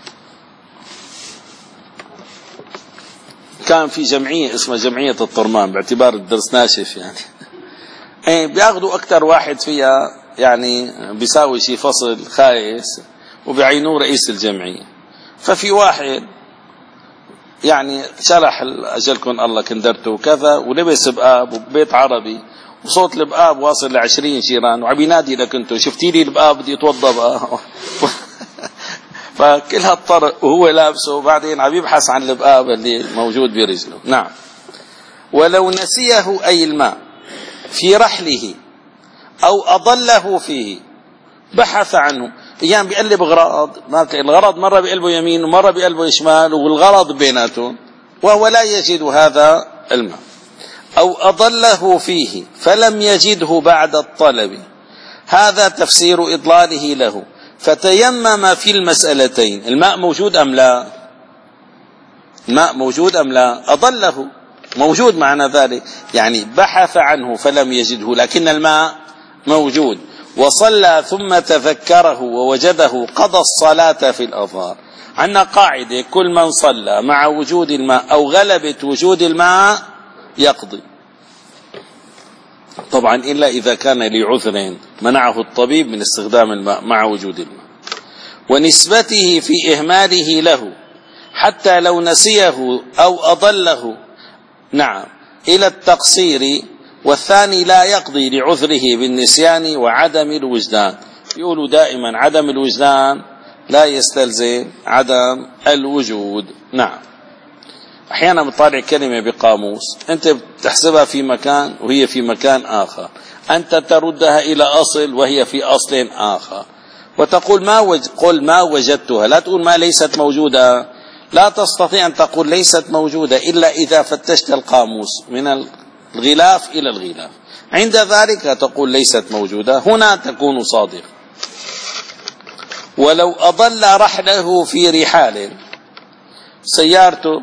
كان في جمعية اسمها جمعية الطرمان، باعتبار الدرس ناشف يعني ايه بياخذوا اكثر واحد فيها يعني بيساوي شي فصل خايس وبيعينوه رئيس الجمعية. ففي واحد يعني شرح اجلكم الله كندرته وكذا، ولبس بقاب وبيت عربي وصوت البقاب واصل لعشرين جيران وعم ينادي لك انتو شفتي لي البقاب بدي اتوضا بقى فكل هالطرق وهو لابسه، وبعدين عم يبحث عن البقاب اللي موجود برجله. نعم. ولو نسيه أي الماء في رحله أو أضله فيه بحث عنه، أيام بيقلب غراض، الغرض مرة بقلبه يمين ومرة بقلبه شمال والغرض بيناتهم، وهو لا يجد هذا الماء، أو أضله فيه فلم يجده بعد الطلب، هذا تفسير إضلاله له. فتيمم في المسألتين، الماء موجود أم لا؟ الماء موجود أم لا؟ أضله موجود، معنى ذلك يعني بحث عنه فلم يجده، لكن الماء موجود. وصلى ثم تذكره ووجده قضى الصلاة في الأظهار. عندنا قاعدة: كل من صلى مع وجود الماء أو غلبة وجود الماء يقضي، طبعا إلا إذا كان لعذر منعه الطبيب من استخدام الماء مع وجود الماء. ونسبته في إهماله له حتى لو نسيه أو أضله، نعم، إلى التقصير. والثاني لا يقضي لعذره بالنسيان وعدم الوجدان. يقولوا دائما عدم الوجدان لا يستلزم عدم الوجود. نعم، أحيانا بتطالع كلمة بقاموس أنت بتحسبها في مكان وهي في مكان آخر، أنت تردها إلى أصل وهي في أصل آخر، وتقول ما وج... قل ما وجدتها، لا تقول ما ليست موجودة. لا تستطيع أن تقول ليست موجودة إلا إذا فتشت القاموس من الغلاف إلى الغلاف، عند ذلك تقول ليست موجودة، هنا تكون صادق. ولو أضل رحله في رحال، سيارته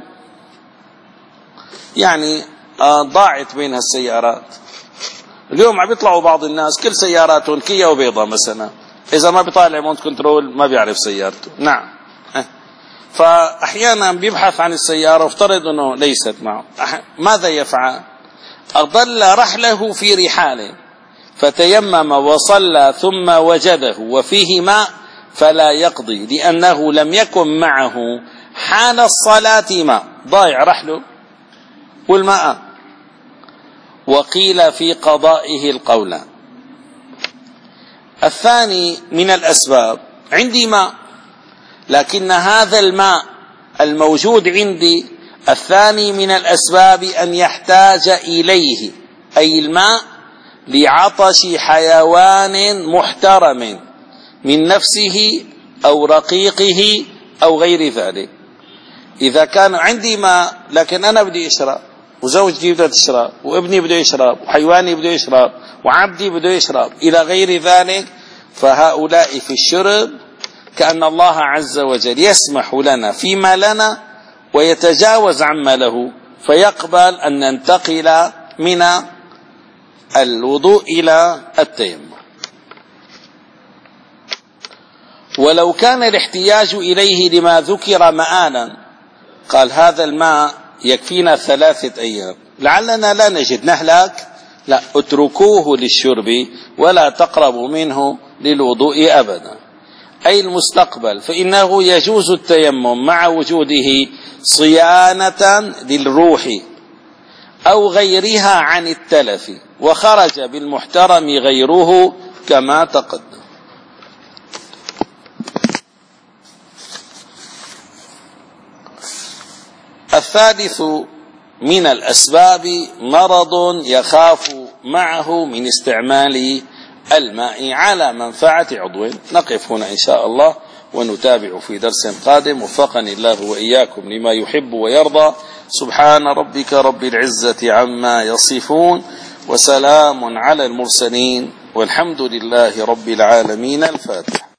يعني ضاعت بينها السيارات. اليوم عم بيطلعوا بعض الناس كل سياراتهم كيا وبيضة مثلا، إذا ما بيطالع مونت كنترول ما بيعرف سيارته. نعم، فأحيانا بيبحث عن السيارة وافترض أنه ليست معه، ماذا يفعل؟ أضل رحله في رحال فتيمم وصلى ثم وجده وفيه ماء فلا يقضي، لأنه لم يكن معه حال الصلاة ماء، ضايع رحله والماء. وقيل في قضائه القولان. الثاني من الأسباب: عندي ماء لكن هذا الماء الموجود عندي، الثاني من الأسباب أن يحتاج إليه، أي الماء، لعطش حيوان محترم من نفسه أو رقيقه أو غير ذلك. إذا كان عندي ماء لكن أنا بدي أشرب، وزوجتي بدها تشرب، وابني بده يشرب، وحيواني بده يشرب، وعبدي بده يشرب، إلى غير ذلك، فهؤلاء في الشرب كأن الله عز وجل يسمح لنا فيما لنا ويتجاوز عما له، فيقبل أن ننتقل من الوضوء إلى التيمم. ولو كان الاحتياج إليه لما ذكر مآلا، قال هذا الماء يكفينا ثلاثة أيام، لعلنا لا نجد نهلك، لا، اتركوه للشرب ولا تقربوا منه للوضوء أبدا، أي المستقبل، فإنه يجوز التيمم مع وجوده صيانة للروح أو غيرها عن التلف، وخرج بالمحترم غيره كما تقدم. الثالث من الأسباب مرض يخاف معه من استعمال الماء على منفعة عضو. نقف هنا إن شاء الله ونتابع في درس قادم. وفقني الله وإياكم لما يحب ويرضى. سبحان ربك رب العزة عما يصفون، وسلام على المرسلين، والحمد لله رب العالمين. الفاتحة.